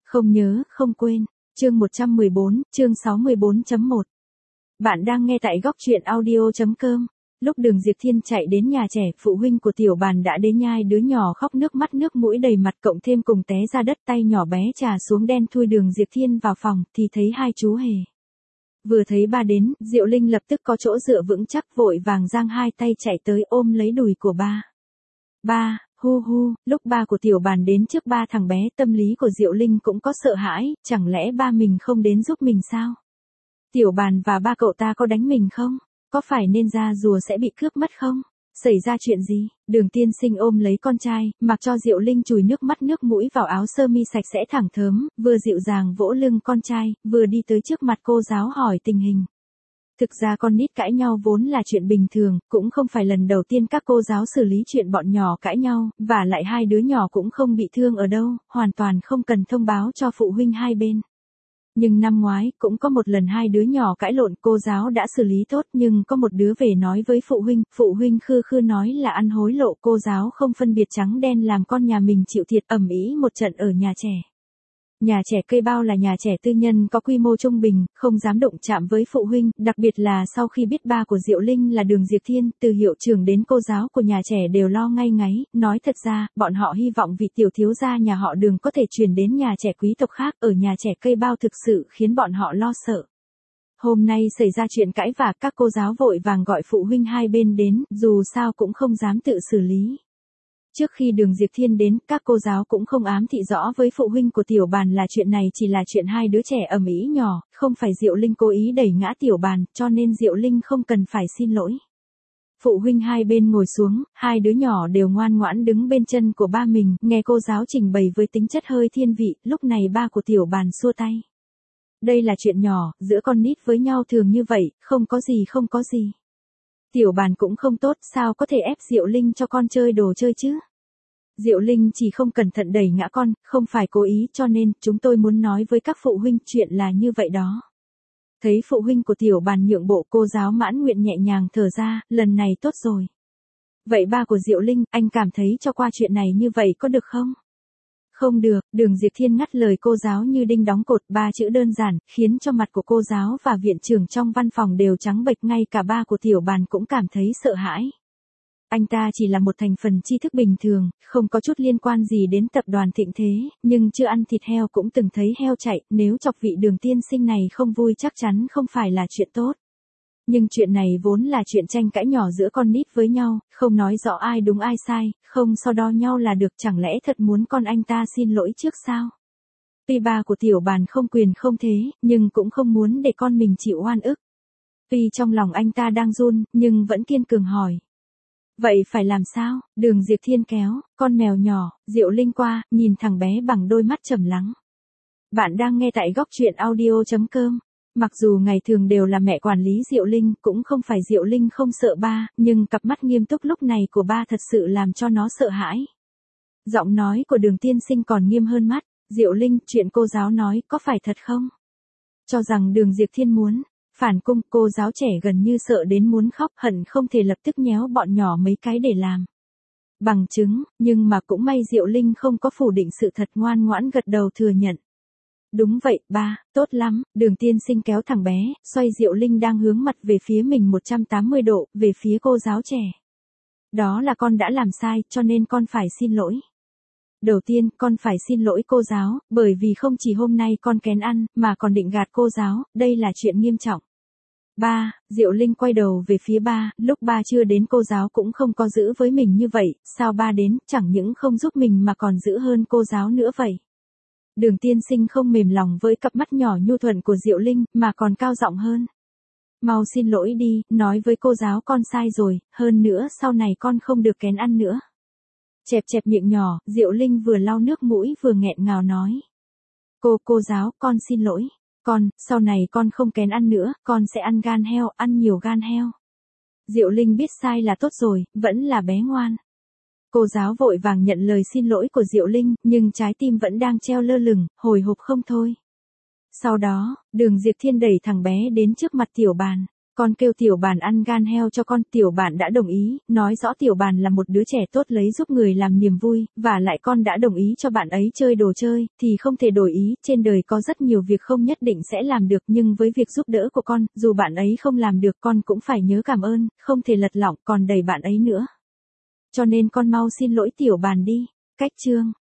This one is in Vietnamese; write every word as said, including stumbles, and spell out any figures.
Không nhớ, không quên. Chương một trăm mười bốn, chương sáu mươi bốn chấm một. Bạn đang nghe tại góc truyện audio chấm com. Lúc Đường Diệp Thiên chạy đến nhà trẻ, phụ huynh của Tiểu Bàn đã đến nhai đứa nhỏ khóc nước mắt nước mũi đầy mặt, cộng thêm cùng té ra đất, tay nhỏ bé trà xuống đen thui. Đường Diệp Thiên vào phòng thì thấy hai chú hề. Vừa thấy ba đến, Diệu Linh lập tức có chỗ dựa vững chắc, vội vàng giang hai tay chạy tới ôm lấy đùi của ba. Ba, hu hu. Lúc ba của Tiểu Bàn đến trước ba thằng bé, tâm lý của Diệu Linh cũng có sợ hãi, chẳng lẽ ba mình không đến giúp mình sao? Tiểu Bàn và ba cậu ta có đánh mình không? Có phải nên ra rùa sẽ bị cướp mất không? Xảy ra chuyện gì? Đường Tiên Sinh ôm lấy con trai, mặc cho Diệu Linh chùi nước mắt nước mũi vào áo sơ mi sạch sẽ thẳng thớm, vừa dịu dàng vỗ lưng con trai, vừa đi tới trước mặt cô giáo hỏi tình hình. Thực ra con nít cãi nhau vốn là chuyện bình thường, cũng không phải lần đầu tiên các cô giáo xử lý chuyện bọn nhỏ cãi nhau, và lại hai đứa nhỏ cũng không bị thương ở đâu, hoàn toàn không cần thông báo cho phụ huynh hai bên. Nhưng năm ngoái, cũng có một lần hai đứa nhỏ cãi lộn, cô giáo đã xử lý tốt, nhưng có một đứa về nói với phụ huynh, phụ huynh khư khư nói là ăn hối lộ, cô giáo không phân biệt trắng đen làm con nhà mình chịu thiệt, ầm ĩ một trận ở nhà trẻ. Nhà trẻ Cây Bao là nhà trẻ tư nhân có quy mô trung bình, không dám động chạm với phụ huynh, đặc biệt là sau khi biết ba của Diệu Linh là Đường Diệp Thiên, từ hiệu trưởng đến cô giáo của nhà trẻ đều lo ngay ngáy, nói thật ra, bọn họ hy vọng vị tiểu thiếu gia nhà họ Đường có thể chuyển đến nhà trẻ quý tộc khác, ở nhà trẻ Cây Bao thực sự khiến bọn họ lo sợ. Hôm nay xảy ra chuyện cãi vã, các cô giáo vội vàng gọi phụ huynh hai bên đến, dù sao cũng không dám tự xử lý. Trước khi Đường Diệp Thiên đến, các cô giáo cũng không ám thị rõ với phụ huynh của Tiểu Bàn là chuyện này chỉ là chuyện hai đứa trẻ ầm ĩ nhỏ, không phải Diệu Linh cố ý đẩy ngã Tiểu Bàn, cho nên Diệu Linh không cần phải xin lỗi. Phụ huynh hai bên ngồi xuống, hai đứa nhỏ đều ngoan ngoãn đứng bên chân của ba mình, nghe cô giáo trình bày với tính chất hơi thiên vị, lúc này ba của Tiểu Bàn xua tay. Đây là chuyện nhỏ, giữa con nít với nhau thường như vậy, không có gì không có gì. Tiểu Bàn cũng không tốt, sao có thể ép Diệu Linh cho con chơi đồ chơi chứ? Diệu Linh chỉ không cẩn thận đẩy ngã con, không phải cố ý, cho nên, chúng tôi muốn nói với các phụ huynh, chuyện là như vậy đó. Thấy phụ huynh của Tiểu Bàn nhượng bộ, cô giáo mãn nguyện nhẹ nhàng thở ra, lần này tốt rồi. Vậy ba của Diệu Linh, anh cảm thấy cho qua chuyện này như vậy có được không? Không được, Đường Diệp Thiên ngắt lời cô giáo như đinh đóng cột, ba chữ đơn giản, khiến cho mặt của cô giáo và viện trưởng trong văn phòng đều trắng bệch, ngay cả ba của Tiểu Bàn cũng cảm thấy sợ hãi. Anh ta chỉ là một thành phần tri thức bình thường, không có chút liên quan gì đến tập đoàn Thịnh Thế, nhưng chưa ăn thịt heo cũng từng thấy heo chạy, nếu chọc vị Đường tiên sinh này không vui chắc chắn không phải là chuyện tốt. Nhưng chuyện này vốn là chuyện tranh cãi nhỏ giữa con nít với nhau, không nói rõ ai đúng ai sai, không so đo nhau là được, chẳng lẽ thật muốn con anh ta xin lỗi trước sao? Tuy ba của Tiểu Bàn không quyền không thế, nhưng cũng không muốn để con mình chịu oan ức. Tuy trong lòng anh ta đang run, nhưng vẫn kiên cường hỏi. Vậy phải làm sao? Đường Diệp Thiên kéo con mèo nhỏ, Diệu Linh qua, nhìn thằng bé bằng đôi mắt trầm lắng. Bạn đang nghe tại góc truyện audio chấm com. Mặc dù ngày thường đều là mẹ quản lý Diệu Linh, cũng không phải Diệu Linh không sợ ba, nhưng cặp mắt nghiêm túc lúc này của ba thật sự làm cho nó sợ hãi. Giọng nói của Đường tiên sinh còn nghiêm hơn mắt. Diệu Linh, chuyện cô giáo nói có phải thật không? Cho rằng Đường Diệp Thiên muốn phản cung, cô giáo trẻ gần như sợ đến muốn khóc, hận không thể lập tức nhéo bọn nhỏ mấy cái để làm bằng chứng, nhưng mà cũng may Diệu Linh không có phủ định sự thật, ngoan ngoãn gật đầu thừa nhận. Đúng vậy, ba, tốt lắm. Đường tiên sinh kéo thằng bé, xoay Diệu Linh đang hướng mặt về phía mình một trăm tám mươi độ, về phía cô giáo trẻ. Đó là con đã làm sai, cho nên con phải xin lỗi. Đầu tiên, con phải xin lỗi cô giáo, bởi vì không chỉ hôm nay con kén ăn, mà còn định gạt cô giáo, đây là chuyện nghiêm trọng. Ba, Diệu Linh quay đầu về phía ba, lúc ba chưa đến cô giáo cũng không có giữ với mình như vậy, sao ba đến, chẳng những không giúp mình mà còn giữ hơn cô giáo nữa vậy. Đường tiên sinh không mềm lòng với cặp mắt nhỏ nhu thuận của Diệu Linh, mà còn cao giọng hơn. Mau xin lỗi đi, nói với cô giáo con sai rồi, hơn nữa sau này con không được kén ăn nữa. Chẹp chẹp miệng nhỏ, Diệu Linh vừa lau nước mũi vừa nghẹn ngào nói. Cô, cô giáo, con xin lỗi. Con, sau này con không kén ăn nữa, con sẽ ăn gan heo, ăn nhiều gan heo. Diệu Linh biết sai là tốt rồi, vẫn là bé ngoan. Cô giáo vội vàng nhận lời xin lỗi của Diệu Linh, nhưng trái tim vẫn đang treo lơ lửng, hồi hộp không thôi. Sau đó, Đường Diệp Thiên đẩy thằng bé đến trước mặt Tiểu Bàn. Con kêu tiểu bàn ăn gan heo cho con, tiểu bàn đã đồng ý, nói rõ tiểu bàn là một đứa trẻ tốt lấy giúp người làm niềm vui, và lại con đã đồng ý cho bạn ấy chơi đồ chơi, thì không thể đổi ý, trên đời có rất nhiều việc không nhất định sẽ làm được, nhưng với việc giúp đỡ của con, dù bạn ấy không làm được con cũng phải nhớ cảm ơn, không thể lật lọng còn đẩy bạn ấy nữa. Cho nên con mau xin lỗi tiểu bàn đi. Cách chương